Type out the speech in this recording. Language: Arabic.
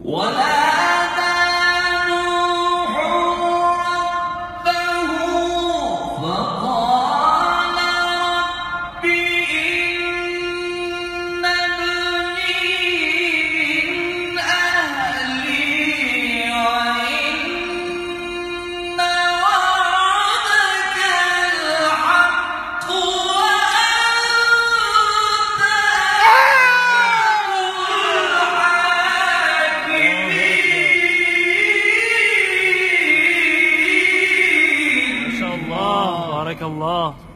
ونادى نوح ربه فقال رب إن ابني من أهلي وإن وعدك الحق وأنت ما شاء الله، بارك الله.